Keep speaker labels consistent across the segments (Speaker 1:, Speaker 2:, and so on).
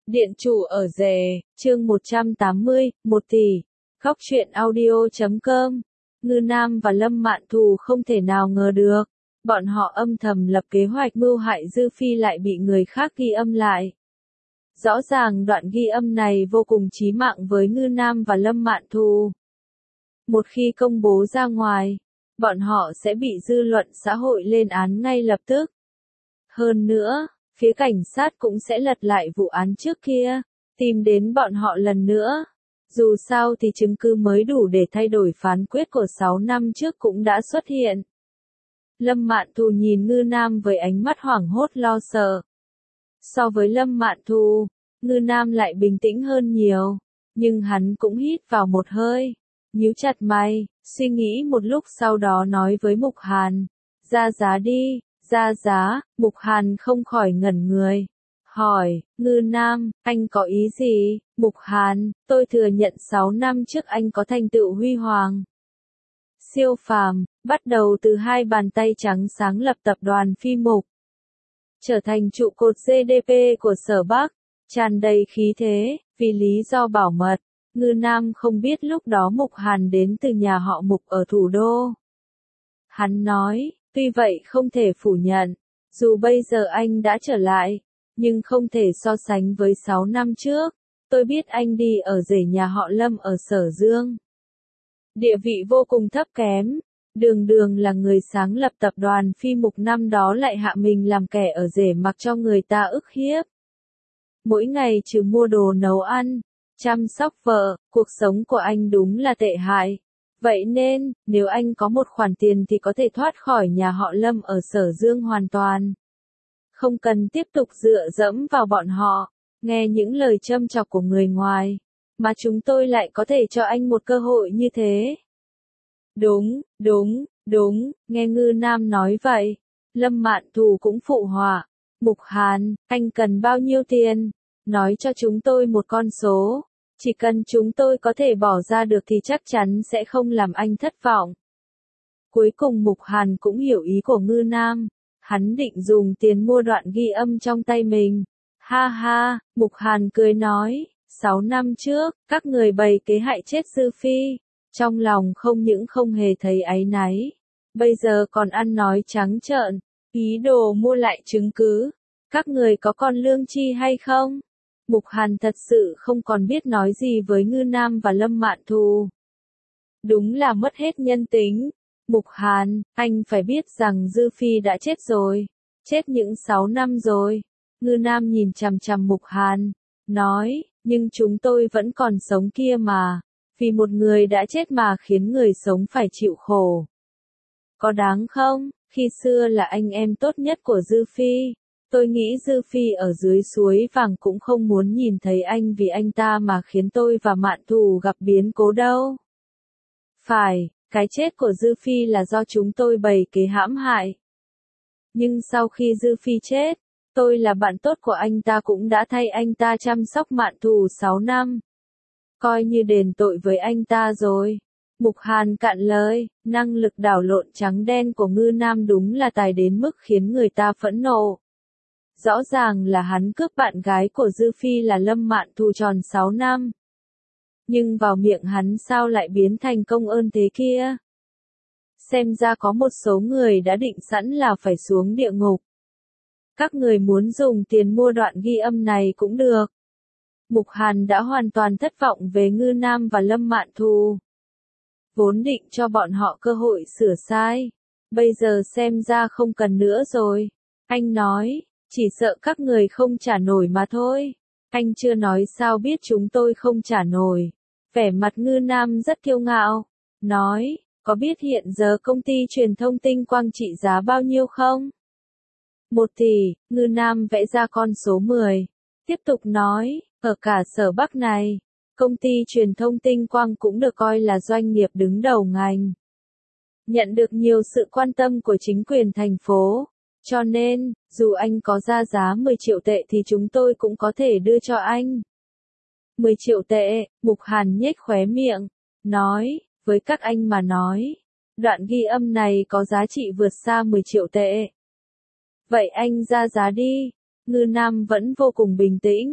Speaker 1: Điện chủ ở rể, chương 180, 1 tỷ. Góc truyện audio.com. Ngư Nam và Lâm Mạn Thù không thể nào ngờ được. Bọn họ âm thầm lập kế hoạch mưu hại Dư Phi lại bị người khác ghi âm lại. Rõ ràng đoạn ghi âm này vô cùng chí mạng với Ngư Nam và Lâm Mạn Thù. Một khi công bố ra ngoài, bọn họ sẽ bị dư luận xã hội lên án ngay lập tức. Hơn nữa, phía cảnh sát cũng sẽ lật lại vụ án trước kia, tìm đến bọn họ lần nữa. Dù sao thì chứng cứ mới đủ để thay đổi phán quyết của 6 năm trước cũng đã xuất hiện. Lâm Mạn Thù nhìn Ngư Nam với ánh mắt hoảng hốt lo sợ. So với Lâm Mạn Thù, Ngư Nam lại bình tĩnh hơn nhiều, nhưng hắn cũng hít vào một hơi, nhíu chặt mày, suy nghĩ một lúc sau đó nói với Mục Hàn, ra giá đi. Ra giá, Mục Hàn không khỏi ngẩn người. Hỏi, Ngư Nam, anh có ý gì? Mục Hàn, tôi thừa nhận 6 năm trước anh có thành tựu huy hoàng. Siêu phàm, bắt đầu từ 2 bàn tay trắng sáng lập tập đoàn Phi Mục. Trở thành trụ cột GDP của Sở Bắc, tràn đầy khí thế, vì lý do bảo mật. Ngư Nam không biết lúc đó Mục Hàn đến từ nhà họ Mục ở thủ đô. Hắn nói, tuy vậy không thể phủ nhận, dù bây giờ anh đã trở lại, nhưng không thể so sánh với 6 năm trước. Tôi biết anh đi ở rể nhà họ Lâm ở Sở Dương. Địa vị vô cùng thấp kém, đường đường là người sáng lập tập đoàn Phi Mục năm đó lại hạ mình làm kẻ ở rể mặc cho người ta ức hiếp. Mỗi ngày trừ mua đồ nấu ăn, chăm sóc vợ, cuộc sống của anh đúng là tệ hại. Vậy nên, nếu anh có một khoản tiền thì có thể thoát khỏi nhà họ Lâm ở Sở Dương hoàn toàn. Không cần tiếp tục dựa dẫm vào bọn họ, nghe những lời châm chọc của người ngoài, mà chúng tôi lại có thể cho anh một cơ hội như thế. Đúng, nghe Ngư Nam nói vậy. Lâm Mạn Thù cũng phụ họa. Mục Hàn, anh cần bao nhiêu tiền? Nói cho chúng tôi một con số. Chỉ cần chúng tôi có thể bỏ ra được thì chắc chắn sẽ không làm anh thất vọng. Cuối cùng Mục Hàn cũng hiểu ý của Ngư Nam. Hắn định dùng tiền mua đoạn ghi âm trong tay mình. Ha ha, Mục Hàn cười nói, 6 năm trước, các người bày kế hại chết Dư Phi. Trong lòng không những không hề thấy áy náy. Bây giờ còn ăn nói trắng trợn, ý đồ mua lại chứng cứ. Các người có còn lương tri hay không? Mục Hàn thật sự không còn biết nói gì với Ngư Nam và Lâm Mạn Thù. Đúng là mất hết nhân tính. Mục Hàn, anh phải biết rằng Dư Phi đã chết rồi. Chết những 6 năm rồi. Ngư Nam nhìn chằm chằm Mục Hàn, nói, nhưng chúng tôi vẫn còn sống kia mà. Vì một người đã chết mà khiến người sống phải chịu khổ. Có đáng không? Khi xưa là anh em tốt nhất của Dư Phi. Tôi nghĩ Dư Phi ở dưới suối vàng cũng không muốn nhìn thấy anh vì anh ta mà khiến tôi và Mạn Thù gặp biến cố đâu. Phải, cái chết của Dư Phi là do chúng tôi bày kế hãm hại. Nhưng sau khi Dư Phi chết, tôi là bạn tốt của anh ta cũng đã thay anh ta chăm sóc Mạn Thù 6 năm. Coi như đền tội với anh ta rồi. Mục Hàn cạn lời, năng lực đảo lộn trắng đen của Ngư Nam đúng là tài đến mức khiến người ta phẫn nộ. Rõ ràng là hắn cướp bạn gái của Dư Phi là Lâm Mạn Thù tròn 6 năm. Nhưng vào miệng hắn sao lại biến thành công ơn thế kia? Xem ra có một số người đã định sẵn là phải xuống địa ngục. Các người muốn dùng tiền mua đoạn ghi âm này cũng được. Mục Hàn đã hoàn toàn thất vọng về Ngư Nam và Lâm Mạn Thù. Vốn định cho bọn họ cơ hội sửa sai. Bây giờ xem ra không cần nữa rồi. Anh nói, chỉ sợ các người không trả nổi mà thôi. Anh chưa nói sao biết chúng tôi không trả nổi. Vẻ mặt Ngư Nam rất kiêu ngạo. Nói, có biết hiện giờ công ty truyền thông Tinh Quang trị giá bao nhiêu không? 1 tỷ, Ngư Nam vẽ ra con số 10. Tiếp tục nói, ở cả Sở Bắc này, công ty truyền thông Tinh Quang cũng được coi là doanh nghiệp đứng đầu ngành. Nhận được nhiều sự quan tâm của chính quyền thành phố. Cho nên, dù anh có ra giá 10 triệu tệ thì chúng tôi cũng có thể đưa cho anh. 10 triệu tệ, Mục Hàn nhếch khóe miệng, nói, với các anh mà nói, đoạn ghi âm này có giá trị vượt xa 10 triệu tệ. Vậy anh ra giá đi. Ngư Nam vẫn vô cùng bình tĩnh.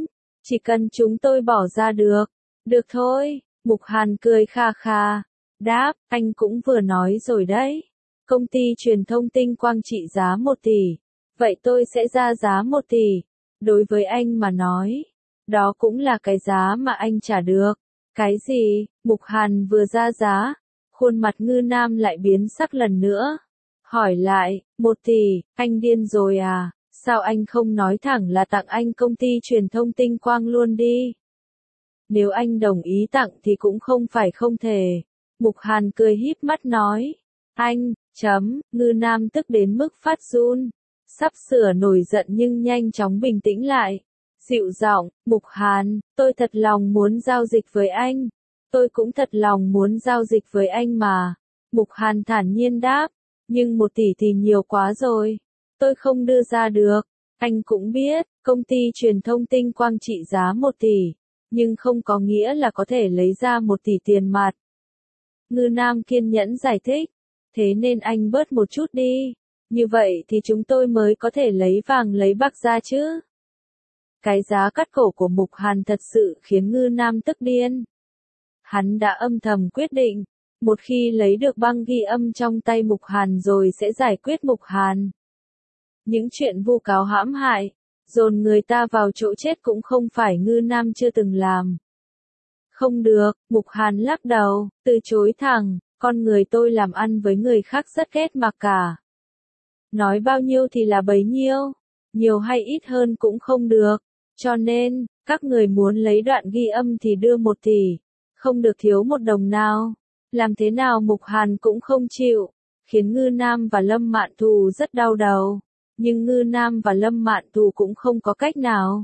Speaker 1: Chỉ cần chúng tôi bỏ ra được. Được thôi, Mục Hàn cười kha kha. Đáp, anh cũng vừa nói rồi đấy. Công ty truyền thông tinh quang trị giá 1 tỷ. Vậy tôi sẽ ra giá 1 tỷ. Đối với anh mà nói, đó cũng là cái giá mà anh trả được. Cái gì? Mục Hàn vừa ra giá, khuôn mặt Ngư Nam lại biến sắc lần nữa. Hỏi lại, 1 tỷ, anh điên rồi à? Sao anh không nói thẳng là tặng anh công ty truyền thông tinh quang luôn đi? Nếu anh đồng ý tặng thì cũng không phải không thể. Mục Hàn cười híp mắt nói. Anh, Ngư Nam tức đến mức phát run. Sắp sửa nổi giận nhưng nhanh chóng bình tĩnh lại. Dịu giọng, Mục Hàn, tôi thật lòng muốn giao dịch với anh. Tôi cũng thật lòng muốn giao dịch với anh mà. Mục Hàn thản nhiên đáp. Nhưng 1 tỷ thì nhiều quá rồi. Tôi không đưa ra được. Anh cũng biết, công ty truyền thông tinh quang trị giá 1 tỷ. Nhưng không có nghĩa là có thể lấy ra 1 tỷ tiền mặt. Ngư Nam kiên nhẫn giải thích. Thế nên anh bớt một chút đi. Như vậy thì chúng tôi mới có thể lấy vàng lấy bạc ra chứ. Cái giá cắt cổ của Mục Hàn thật sự khiến Ngư Nam tức điên. Hắn đã âm thầm quyết định, một khi lấy được băng ghi âm trong tay Mục Hàn rồi sẽ giải quyết Mục Hàn. Những chuyện vu cáo hãm hại, dồn người ta vào chỗ chết cũng không phải Ngư Nam chưa từng làm. Không được, Mục Hàn lắc đầu, từ chối thẳng, con người tôi làm ăn với người khác rất ghét mặc cả. Nói bao nhiêu thì là bấy nhiêu, nhiều hay ít hơn cũng không được, cho nên, các người muốn lấy đoạn ghi âm thì đưa 1 tỷ, không được thiếu một đồng nào. Làm thế nào Mục Hàn cũng không chịu, khiến Ngư Nam và Lâm Mạn Thù rất đau đầu, nhưng Ngư Nam và Lâm Mạn Thù cũng không có cách nào.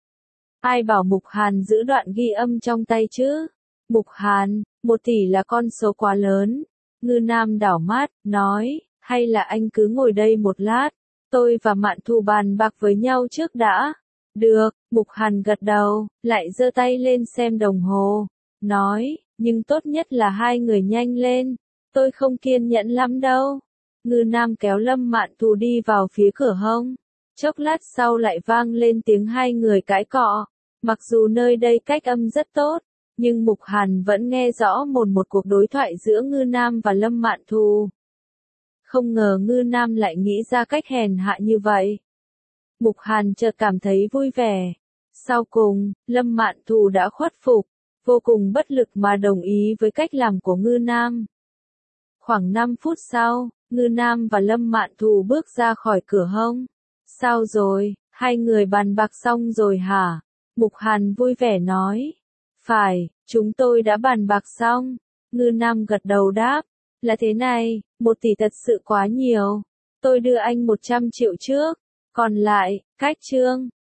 Speaker 1: Ai bảo Mục Hàn giữ đoạn ghi âm trong tay chứ? Mục Hàn, 1 tỷ là con số quá lớn. Ngư Nam đảo mắt, nói, hay là anh cứ ngồi đây một lát, tôi và Mạn Thù bàn bạc với nhau trước đã. Được, Mục Hàn gật đầu, lại giơ tay lên xem đồng hồ, nói, nhưng tốt nhất là hai người nhanh lên, tôi không kiên nhẫn lắm đâu. Ngư Nam kéo Lâm Mạn Thù đi vào phía cửa hông. Chốc lát sau lại vang lên tiếng hai người cãi cọ. Mặc dù nơi đây cách âm rất tốt, nhưng Mục Hàn vẫn nghe rõ một cuộc đối thoại giữa Ngư Nam và Lâm Mạn Thù. Không ngờ Ngư Nam lại nghĩ ra cách hèn hạ như vậy. Mục Hàn chợt cảm thấy vui vẻ. Sau cùng, Lâm Mạn Thù đã khuất phục, vô cùng bất lực mà đồng ý với cách làm của Ngư Nam. Khoảng 5 phút sau, Ngư Nam và Lâm Mạn Thù bước ra khỏi cửa hông. Sao rồi, hai người bàn bạc xong rồi hả? Mục Hàn vui vẻ nói. Phải, chúng tôi đã bàn bạc xong. Ngư Nam gật đầu đáp. Là thế này, 1 tỷ thật sự quá nhiều. Tôi đưa anh 100 triệu trước. Còn lại, cách trương.